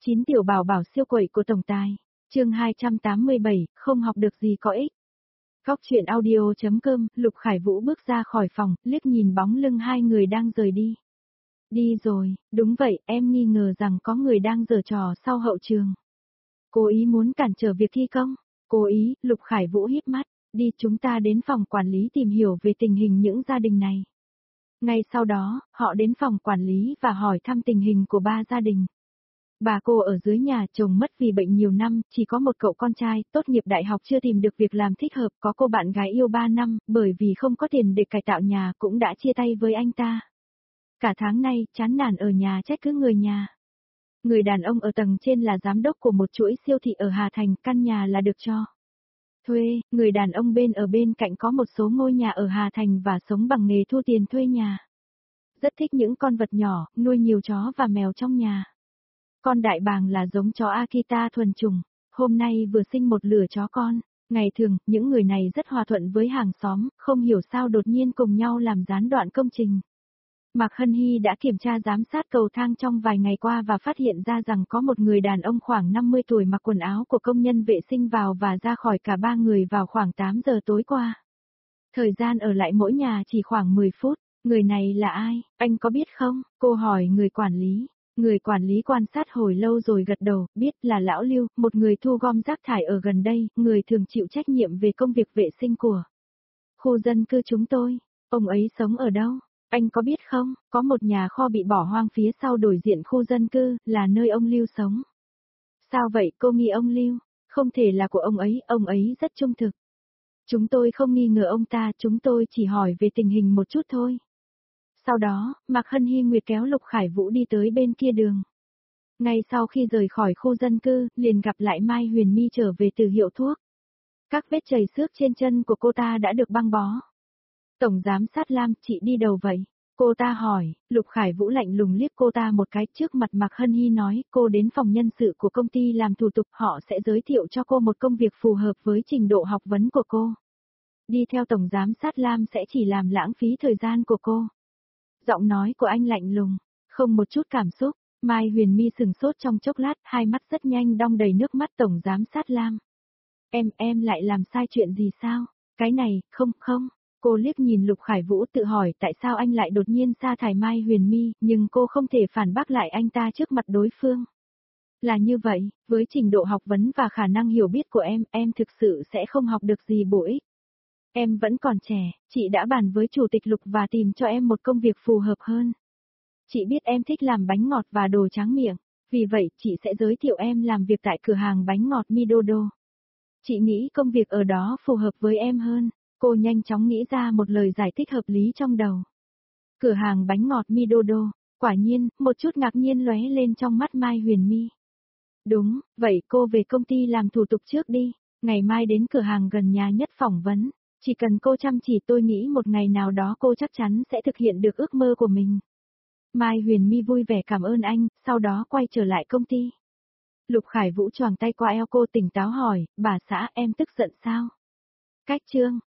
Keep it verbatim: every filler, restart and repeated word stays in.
chín tiểu bảo bảo siêu quậy của tổng tài. Chương hai trăm tám mươi bảy, không học được gì có ích. Góc truyện audio chấm com, Lục Khải Vũ bước ra khỏi phòng, liếc nhìn bóng lưng hai người đang rời đi. Đi rồi, đúng vậy, em nghi ngờ rằng có người đang giở trò sau hậu trường. Cố ý muốn cản trở việc thi công. Cố ý, Lục Khải Vũ híp mắt, đi chúng ta đến phòng quản lý tìm hiểu về tình hình những gia đình này. Ngay sau đó, họ đến phòng quản lý và hỏi thăm tình hình của ba gia đình. Bà cô ở dưới nhà chồng mất vì bệnh nhiều năm, chỉ có một cậu con trai, tốt nghiệp đại học chưa tìm được việc làm thích hợp, có cô bạn gái yêu ba năm, bởi vì không có tiền để cải tạo nhà cũng đã chia tay với anh ta. Cả tháng nay, chán nản ở nhà trách cứ người nhà. Người đàn ông ở tầng trên là giám đốc của một chuỗi siêu thị ở Hà Thành, căn nhà là được cho thuê, người đàn ông bên ở bên cạnh có một số ngôi nhà ở Hà Thành và sống bằng nghề thu tiền thuê nhà. Rất thích những con vật nhỏ, nuôi nhiều chó và mèo trong nhà. Con đại bàng là giống chó Akita thuần chủng, hôm nay vừa sinh một lứa chó con. Ngày thường, những người này rất hòa thuận với hàng xóm, không hiểu sao đột nhiên cùng nhau làm gián đoạn công trình. Mạc Hân Hy đã kiểm tra giám sát cầu thang trong vài ngày qua và phát hiện ra rằng có một người đàn ông khoảng năm mươi tuổi mặc quần áo của công nhân vệ sinh vào và ra khỏi cả ba người vào khoảng tám giờ tối qua. Thời gian ở lại mỗi nhà chỉ khoảng mười phút. Người này là ai, anh có biết không? Cô hỏi người quản lý. Người quản lý quan sát hồi lâu rồi gật đầu, biết là lão Lưu, một người thu gom rác thải ở gần đây, người thường chịu trách nhiệm về công việc vệ sinh của khu dân cư chúng tôi. Ông ấy sống ở đâu? Anh có biết không, có một nhà kho bị bỏ hoang phía sau đối diện khu dân cư, là nơi ông Lưu sống. Sao vậy, cô nghi ông Lưu? Không thể là của ông ấy, ông ấy rất trung thực. Chúng tôi không nghi ngờ ông ta, chúng tôi chỉ hỏi về tình hình một chút thôi. Sau đó, Mạc Hân Hy Nguyệt kéo Lục Khải Vũ đi tới bên kia đường. Ngay sau khi rời khỏi khu dân cư, liền gặp lại Mai Huyền My trở về từ hiệu thuốc. Các vết chảy xước trên chân của cô ta đã được băng bó. Tổng giám sát Lam, chị đi đâu vậy? Cô ta hỏi, Lục Khải Vũ lạnh lùng liếc cô ta một cái, trước mặt Mạc Hân Hy nói, cô đến phòng nhân sự của công ty làm thủ tục, họ sẽ giới thiệu cho cô một công việc phù hợp với trình độ học vấn của cô. Đi theo tổng giám sát Lam sẽ chỉ làm lãng phí thời gian của cô. Giọng nói của anh lạnh lùng, không một chút cảm xúc. Mai Huyền My sừng sốt trong chốc lát, hai mắt rất nhanh đong đầy nước mắt. Tổng giám sát Lam. Em, em lại làm sai chuyện gì sao? Cái này, không, không. Cô liếc nhìn Lục Khải Vũ tự hỏi tại sao anh lại đột nhiên sa thải Mai Huyền My, nhưng cô không thể phản bác lại anh ta trước mặt đối phương. Là như vậy, với trình độ học vấn và khả năng hiểu biết của em, em thực sự sẽ không học được gì bổ ích. Em vẫn còn trẻ, chị đã bàn với chủ tịch Lục và tìm cho em một công việc phù hợp hơn. Chị biết em thích làm bánh ngọt và đồ tráng miệng, vì vậy chị sẽ giới thiệu em làm việc tại cửa hàng bánh ngọt Midodo. Chị nghĩ công việc ở đó phù hợp với em hơn. Cô nhanh chóng nghĩ ra một lời giải thích hợp lý trong đầu. Cửa hàng bánh ngọt Midodo, quả nhiên, một chút ngạc nhiên lóe lên trong mắt Mai Huyền My. Đúng, vậy cô về công ty làm thủ tục trước đi, ngày mai đến cửa hàng gần nhà nhất phỏng vấn. Chỉ cần cô chăm chỉ tôi nghĩ một ngày nào đó cô chắc chắn sẽ thực hiện được ước mơ của mình. Mai Huyền My vui vẻ cảm ơn anh, sau đó quay trở lại công ty. Lục Khải Vũ choàng tay qua eo cô tỉnh táo hỏi, bà xã em tức giận sao? Cách chương,